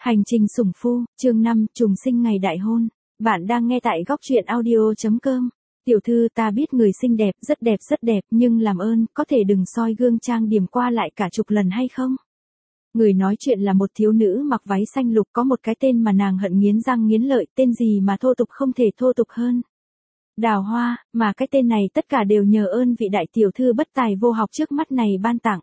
Hành trình sủng phu, chương 5, trùng sinh ngày đại hôn. Bạn đang nghe tại góc truyện audio.com. Tiểu thư, ta biết người xinh đẹp, rất đẹp, nhưng làm ơn, có thể đừng soi gương trang điểm qua lại cả chục lần hay không? Người nói chuyện là một thiếu nữ mặc váy xanh lục, có một cái tên mà nàng hận nghiến răng nghiến lợi, tên gì mà thô tục không thể thô tục hơn. Đào Hoa, mà cái tên này tất cả đều nhờ ơn vị đại tiểu thư bất tài vô học trước mắt này ban tặng.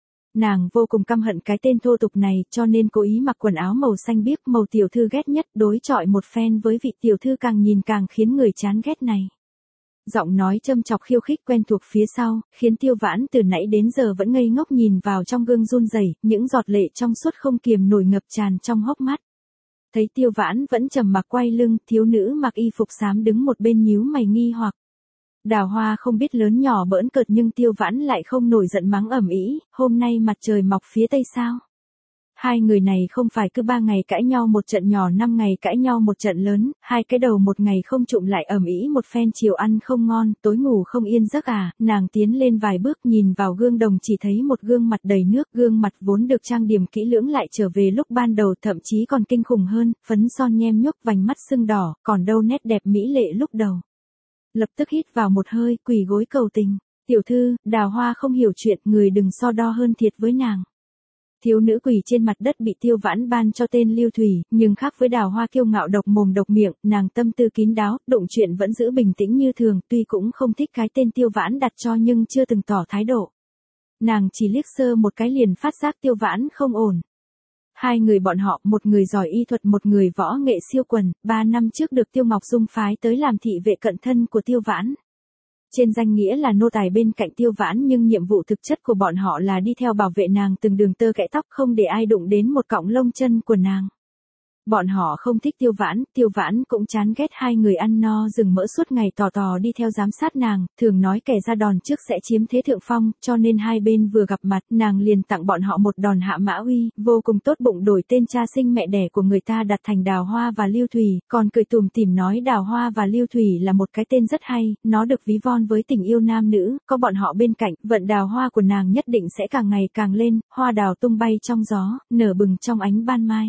Nàng vô cùng căm hận cái tên thô tục này, cho nên cố ý mặc quần áo màu xanh biếc, màu tiểu thư ghét nhất, đối chọi một phen với vị tiểu thư càng nhìn càng khiến người chán ghét này. Giọng nói châm chọc khiêu khích quen thuộc phía sau, khiến Tiêu Vãn từ nãy đến giờ vẫn ngây ngốc nhìn vào trong gương run rẩy, những giọt lệ trong suốt không kiềm nổi ngập tràn trong hốc mắt. Thấy Tiêu Vãn vẫn trầm mặc quay lưng, thiếu nữ mặc y phục xám đứng một bên nhíu mày nghi hoặc. Đào Hoa không biết lớn nhỏ bỡn cợt nhưng Tiêu Vãn lại không nổi giận mắng ầm ĩ, hôm nay mặt trời mọc phía tây sao? Hai người này không phải cứ 3 ngày cãi nhau một trận nhỏ, 5 ngày cãi nhau một trận lớn, hai cái đầu một ngày không chụm lại ầm ĩ một phen, chiều ăn không ngon, tối ngủ không yên giấc à? Nàng tiến lên vài bước nhìn vào gương đồng chỉ thấy một gương mặt đầy nước, gương mặt vốn được trang điểm kỹ lưỡng lại trở về lúc ban đầu, thậm chí còn kinh khủng hơn, phấn son nhem nhuốc, vành mắt sưng đỏ, còn đâu nét đẹp mỹ lệ lúc đầu. Lập tức hít vào một hơi, quỳ gối cầu tình. Tiểu thư, Đào Hoa không hiểu chuyện, người đừng so đo hơn thiệt với nàng. Thiếu nữ quỳ trên mặt đất bị Tiêu Vãn ban cho tên Lưu Thủy, nhưng khác với Đào Hoa kiêu ngạo độc mồm độc miệng, nàng tâm tư kín đáo, đụng chuyện vẫn giữ bình tĩnh như thường, tuy cũng không thích cái tên Tiêu Vãn đặt cho nhưng chưa từng tỏ thái độ. Nàng chỉ liếc sơ một cái liền phát giác Tiêu Vãn không ổn. Hai người bọn họ, một người giỏi y thuật, một người võ nghệ siêu quần, 3 năm trước được Tiêu Ngọc Dung phái tới làm thị vệ cận thân của Tiêu Vãn. Trên danh nghĩa là nô tài bên cạnh Tiêu Vãn nhưng nhiệm vụ thực chất của bọn họ là đi theo bảo vệ nàng từng đường tơ kẽ tóc, không để ai đụng đến một cọng lông chân của nàng. Bọn họ không thích Tiêu Vãn cũng chán ghét hai người ăn no rừng mỡ suốt ngày tò đi theo giám sát nàng, thường nói kẻ ra đòn trước sẽ chiếm thế thượng phong, cho nên hai bên vừa gặp mặt, nàng liền tặng bọn họ một đòn hạ mã uy, vô cùng tốt bụng đổi tên cha sinh mẹ đẻ của người ta đặt thành Đào Hoa và Lưu Thủy, còn cười tủm tỉm nói Đào Hoa và Lưu Thủy là một cái tên rất hay, nó được ví von với tình yêu nam nữ, có bọn họ bên cạnh, vận đào hoa của nàng nhất định sẽ càng ngày càng lên, hoa đào tung bay trong gió, nở bừng trong ánh ban mai.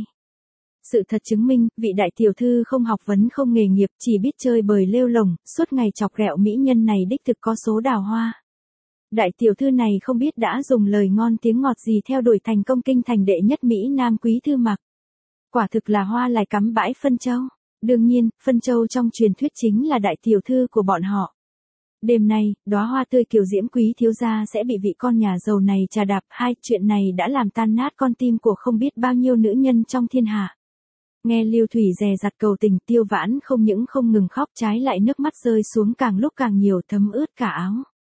Sự thật chứng minh, vị đại tiểu thư không học vấn không nghề nghiệp, chỉ biết chơi bời lêu lổng, suốt ngày chọc ghẹo mỹ nhân này đích thực có số Đào Hoa. Đại tiểu thư này không biết đã dùng lời ngon tiếng ngọt gì theo đuổi thành công kinh thành đệ nhất Mỹ Nam quý thư mặc. Quả thực là hoa lại cắm bãi phân châu. Đương nhiên, phân châu trong truyền thuyết chính là đại tiểu thư của bọn họ. Đêm nay, đóa hoa tươi kiều diễm quý thiếu gia sẽ bị vị con nhà giàu này trà đạp. Chuyện này đã làm tan nát con tim của không biết bao nhiêu nữ nhân trong thiên hạ. Nghe Lưu Thủy dè dặt cầu tình, Tiêu Vãn không những không ngừng khóc, trái lại nước mắt rơi xuống càng lúc càng nhiều, thấm ướt cả áo.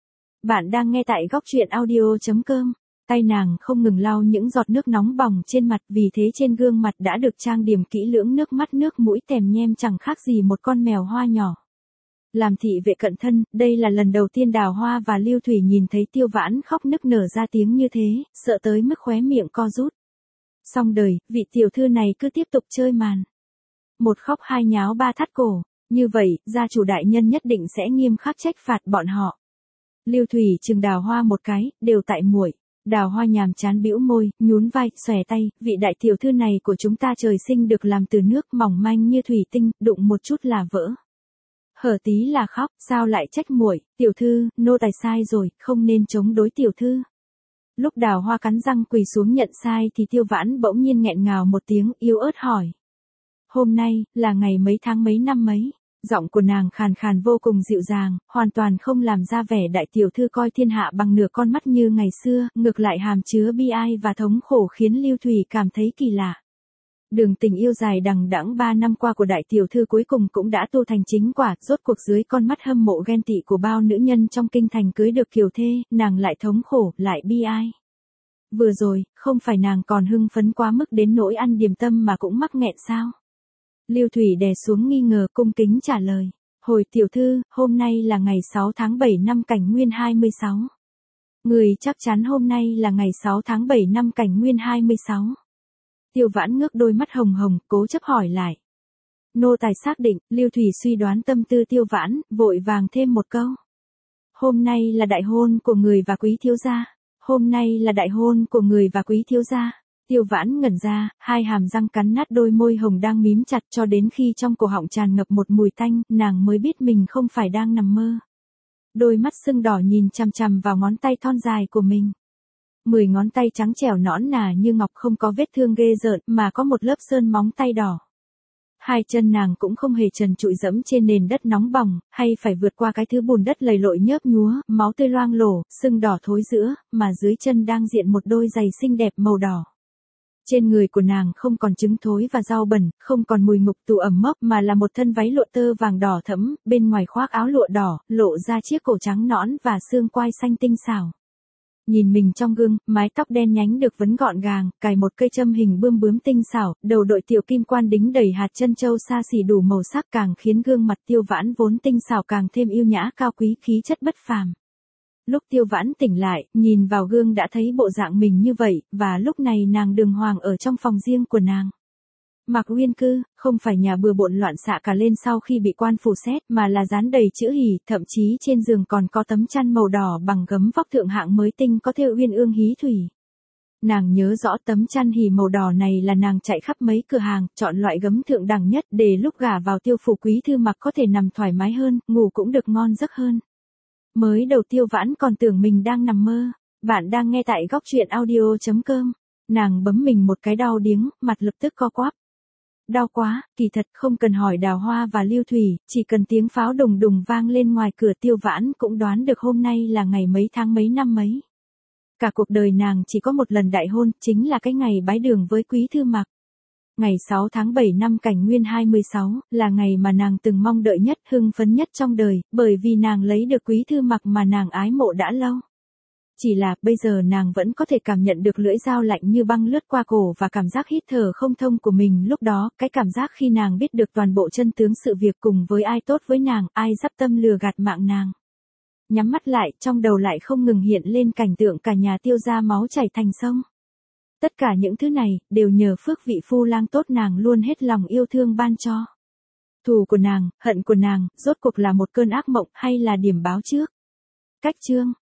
Bạn đang nghe tại góc truyện audio.com. Tay nàng không ngừng lau những giọt nước nóng bỏng trên mặt, vì thế trên gương mặt đã được trang điểm kỹ lưỡng, nước mắt nước mũi tèm nhem chẳng khác gì một con mèo hoa nhỏ. Làm thị vệ cận thân, đây là lần đầu tiên Đào Hoa và Lưu Thủy nhìn thấy Tiêu Vãn khóc nức nở ra tiếng như thế, sợ tới mức khóe miệng co rút. Xong đời, vị tiểu thư này cứ tiếp tục chơi màn. Một khóc hai nháo ba thắt cổ, như vậy, gia chủ đại nhân nhất định sẽ nghiêm khắc trách phạt bọn họ. Lưu Thủy chừng Đào Hoa một cái, đều tại muội. Đào Hoa nhàm chán bĩu môi, nhún vai, xòe tay, vị đại tiểu thư này của chúng ta trời sinh được làm từ nước, mỏng manh như thủy tinh, đụng một chút là vỡ. Hở tí là khóc, sao lại trách muội? Tiểu thư, nô tài sai rồi, không nên chống đối tiểu thư. Lúc Đào Hoa cắn răng quỳ xuống nhận sai thì Tiêu Vãn bỗng nhiên nghẹn ngào một tiếng, yếu ớt hỏi. Hôm nay, là ngày mấy tháng mấy năm mấy? Giọng của nàng khàn khàn vô cùng dịu dàng, hoàn toàn không làm ra vẻ đại tiểu thư coi thiên hạ bằng nửa con mắt như ngày xưa, ngược lại hàm chứa bi ai và thống khổ khiến Lưu Thủy cảm thấy kỳ lạ. Đường tình yêu dài đằng đẵng 3 năm qua của đại tiểu thư cuối cùng cũng đã tu thành chính quả, rốt cuộc dưới con mắt hâm mộ ghen tị của bao nữ nhân trong kinh thành cưới được kiều thê, nàng lại thống khổ, lại bi ai. Vừa rồi, không phải nàng còn hưng phấn quá mức đến nỗi ăn điểm tâm mà cũng mắc nghẹn sao? Lưu Thủy đè xuống nghi ngờ, cung kính trả lời. Hồi tiểu thư, hôm nay là ngày 6 tháng 7 năm Cảnh Nguyên 26. Người chắc chắn hôm nay là ngày 6 tháng 7 năm Cảnh Nguyên 26. Tiêu Vãn ngước đôi mắt hồng hồng, cố chấp hỏi lại. Nô tài xác định, Lưu Thủy suy đoán tâm tư Tiêu Vãn, vội vàng thêm một câu. Hôm nay là đại hôn của người và quý thiếu gia. Hôm nay là đại hôn của người và quý thiếu gia. Tiêu Vãn ngẩn ra, hai hàm răng cắn nát đôi môi hồng đang mím chặt cho đến khi trong cổ họng tràn ngập một mùi tanh, nàng mới biết mình không phải đang nằm mơ. Đôi mắt sưng đỏ nhìn chằm chằm vào ngón tay thon dài của mình. 10 ngón tay trắng trẻo nõn nà như ngọc không có vết thương ghê rợn mà có một lớp sơn móng tay đỏ. Hai chân nàng cũng không hề trần trụi dẫm trên nền đất nóng bỏng, hay phải vượt qua cái thứ bùn đất lầy lội nhớp nhúa, máu tươi loang lổ, sưng đỏ thối rữa, mà dưới chân đang diện một đôi giày xinh đẹp màu đỏ. Trên người của nàng không còn trứng thối và rau bẩn, không còn mùi ngục tù ẩm mốc mà là một thân váy lụa tơ vàng đỏ thẫm, bên ngoài khoác áo lụa đỏ, lộ ra chiếc cổ trắng nõn và xương quai xanh tinh xảo. Nhìn mình trong gương, mái tóc đen nhánh được vấn gọn gàng, cài một cây châm hình bươm bướm tinh xảo, đầu đội tiểu kim quan đính đầy hạt chân châu xa xỉ đủ màu sắc càng khiến gương mặt Tiêu Vãn vốn tinh xảo càng thêm yêu nhã cao quý khí chất bất phàm. Lúc Tiêu Vãn tỉnh lại, nhìn vào gương đã thấy bộ dạng mình như vậy, và lúc này nàng đường hoàng ở trong phòng riêng của nàng. Mặc Uyên Cư, không phải nhà bừa bộn loạn xạ cả lên sau khi bị quan phủ xét, mà là dán đầy chữ hỉ, thậm chí trên giường còn có tấm chăn màu đỏ bằng gấm vóc thượng hạng mới tinh có thêu uyên ương hí thủy. Nàng nhớ rõ tấm chăn hỉ màu đỏ này là nàng chạy khắp mấy cửa hàng, chọn loại gấm thượng đẳng nhất để lúc gả vào Tiêu phủ quý thư mặc có thể nằm thoải mái hơn, ngủ cũng được ngon giấc hơn. Mới đầu Tiêu Vãn còn tưởng mình đang nằm mơ. Bạn đang nghe tại góc truyện audio.com. Nàng bấm mình một cái đau điếng, mặt lập tức co quắp. Đau quá, kỳ thật không cần hỏi Đào Hoa và Lưu Thủy, chỉ cần tiếng pháo đùng đùng vang lên ngoài cửa Tiêu Vãn cũng đoán được hôm nay là ngày mấy tháng mấy năm mấy. Cả cuộc đời nàng chỉ có một lần đại hôn, chính là cái ngày bái đường với Quý Thư Mặc. Ngày 6 tháng 7 năm Cảnh Nguyên 26, là ngày mà nàng từng mong đợi nhất, hưng phấn nhất trong đời, bởi vì nàng lấy được Quý Thư Mặc mà nàng ái mộ đã lâu. Chỉ là, bây giờ nàng vẫn có thể cảm nhận được lưỡi dao lạnh như băng lướt qua cổ và cảm giác hít thở không thông của mình lúc đó, cái cảm giác khi nàng biết được toàn bộ chân tướng sự việc cùng với ai tốt với nàng, ai dắp tâm lừa gạt mạng nàng. Nhắm mắt lại, trong đầu lại không ngừng hiện lên cảnh tượng cả nhà Tiêu ra máu chảy thành sông. Tất cả những thứ này, đều nhờ phước vị phu lang tốt nàng luôn hết lòng yêu thương ban cho. Thù của nàng, hận của nàng, rốt cuộc là một cơn ác mộng hay là điểm báo trước? Cách chương